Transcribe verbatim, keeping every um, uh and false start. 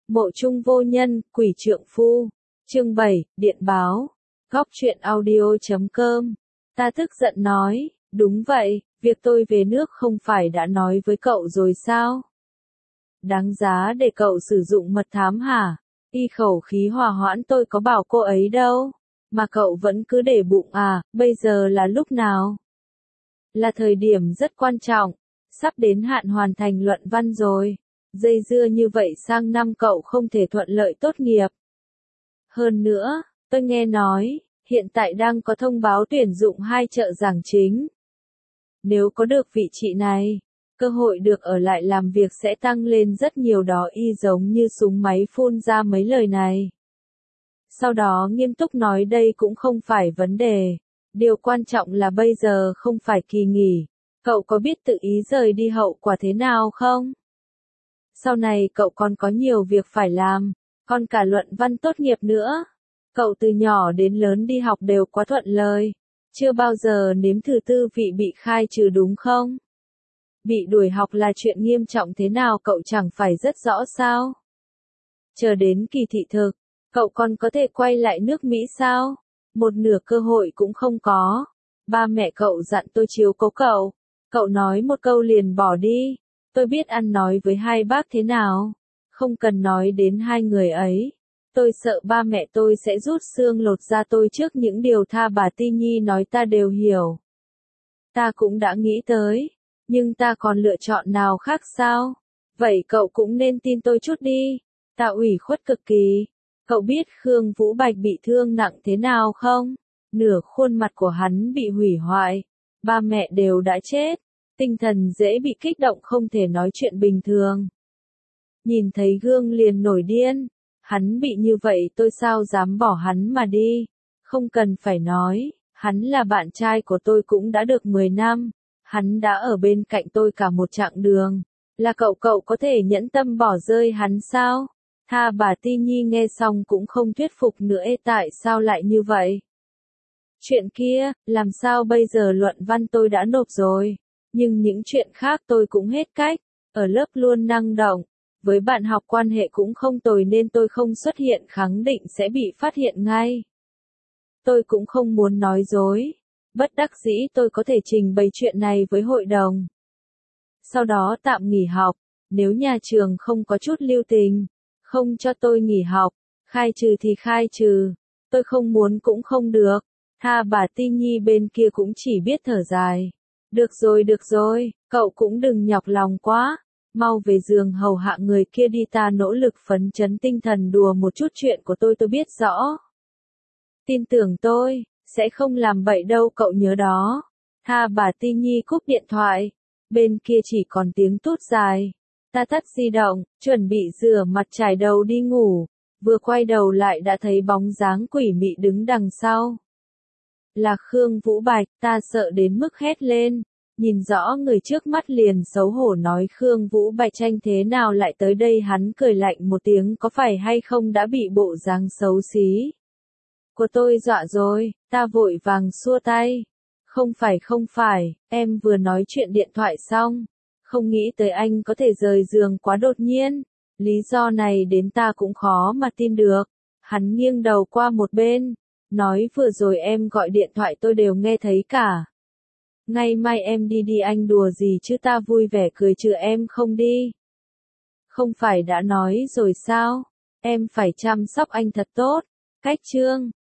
Mộ chung vô nhân, quỷ trượng phu. Chương bảy, điện báo. Góc truyện audio chấm com. Ta tức giận nói, đúng vậy, việc tôi về nước không phải đã nói với cậu rồi sao? Đáng giá để cậu sử dụng mật thám hả? Y khẩu khí hòa hoãn tôi có bảo cô ấy đâu. Mà cậu vẫn cứ để bụng à, bây giờ là lúc nào? Là thời điểm rất quan trọng, sắp đến hạn hoàn thành luận văn rồi. Dây dưa như vậy sang năm cậu không thể thuận lợi tốt nghiệp. Hơn nữa, tôi nghe nói, hiện tại đang có thông báo tuyển dụng hai trợ giảng chính. Nếu có được vị trí này, cơ hội được ở lại làm việc sẽ tăng lên rất nhiều đó, y giống như súng máy phun ra mấy lời này. Sau đó nghiêm túc nói đây cũng không phải vấn đề. Điều quan trọng là bây giờ không phải kỳ nghỉ. Cậu có biết tự ý rời đi hậu quả thế nào không? Sau này cậu còn có nhiều việc phải làm, còn cả luận văn tốt nghiệp nữa. Cậu từ nhỏ đến lớn đi học đều quá thuận lợi, chưa bao giờ nếm thử tư vị bị khai trừ đúng không? Bị đuổi học là chuyện nghiêm trọng thế nào cậu chẳng phải rất rõ sao? Chờ đến kỳ thị thực, cậu còn có thể quay lại nước Mỹ sao? Một nửa cơ hội cũng không có. Ba mẹ cậu dặn tôi chiếu cố cậu. Cậu nói một câu liền bỏ đi. Tôi biết ăn nói với hai bác thế nào. Không cần nói đến hai người ấy. Tôi sợ ba mẹ tôi sẽ rút xương lột da tôi trước những điều Tha bà Ti Nhi nói ta đều hiểu. Ta cũng đã nghĩ tới. Nhưng ta còn lựa chọn nào khác sao? Vậy cậu cũng nên tin tôi chút đi. Ta ủy khuất cực kỳ. Cậu biết Khương Vũ Bạch bị thương nặng thế nào không? Nửa khuôn mặt của hắn bị hủy hoại. Ba mẹ đều đã chết. Tinh thần dễ bị kích động không thể nói chuyện bình thường. Nhìn thấy gương liền nổi điên. Hắn bị như vậy tôi sao dám bỏ hắn mà đi. Không cần phải nói, hắn là bạn trai của tôi cũng đã được mười năm. Hắn đã ở bên cạnh tôi cả một chặng đường. Là cậu cậu có thể nhẫn tâm bỏ rơi hắn sao? Tha bà Ti Nhi nghe xong cũng không thuyết phục nữa. Ê, tại sao lại như vậy? Chuyện kia, làm sao bây giờ luận văn tôi đã nộp rồi. Nhưng những chuyện khác tôi cũng hết cách. Ở lớp luôn năng động. Với bạn học quan hệ cũng không tồi nên tôi không xuất hiện khẳng định sẽ bị phát hiện ngay. Tôi cũng không muốn nói dối. Bất đắc dĩ tôi có thể trình bày chuyện này với hội đồng. Sau đó tạm nghỉ học. Nếu nhà trường không có chút lưu tình, không cho tôi nghỉ học, khai trừ thì khai trừ. Tôi không muốn cũng không được. Tha bà Ti Nhi bên kia cũng chỉ biết thở dài. Được rồi được rồi, cậu cũng đừng nhọc lòng quá. Mau về giường hầu hạ người kia đi, ta nỗ lực phấn chấn tinh thần đùa một chút, chuyện của tôi tôi biết rõ. Tin tưởng tôi, sẽ không làm bậy đâu cậu nhớ đó. Tha bà Ti Nhi cúp điện thoại. Bên kia chỉ còn tiếng tút dài. Ta tắt di động, chuẩn bị rửa mặt trải đầu đi ngủ. Vừa quay đầu lại đã thấy bóng dáng quỷ mị đứng đằng sau. Là Khương Vũ Bạch, ta sợ đến mức hét lên. Nhìn rõ người trước mắt liền xấu hổ nói Khương Vũ Bạch tranh thế nào lại tới đây, hắn cười lạnh một tiếng, có phải hay không đã bị bộ dáng xấu xí của tôi dọa rồi. Ta vội vàng xua tay. Không phải không phải, em vừa nói chuyện điện thoại xong. Không nghĩ tới anh có thể rời giường quá đột nhiên. Lý do này đến ta cũng khó mà tin được. Hắn nghiêng đầu qua một bên. Nói vừa rồi em gọi điện thoại tôi đều nghe thấy cả. Ngày mai em đi đi, anh đùa gì chứ, ta vui vẻ cười trừ em không đi. Không phải đã nói rồi sao? Em phải chăm sóc anh thật tốt. Cách chương.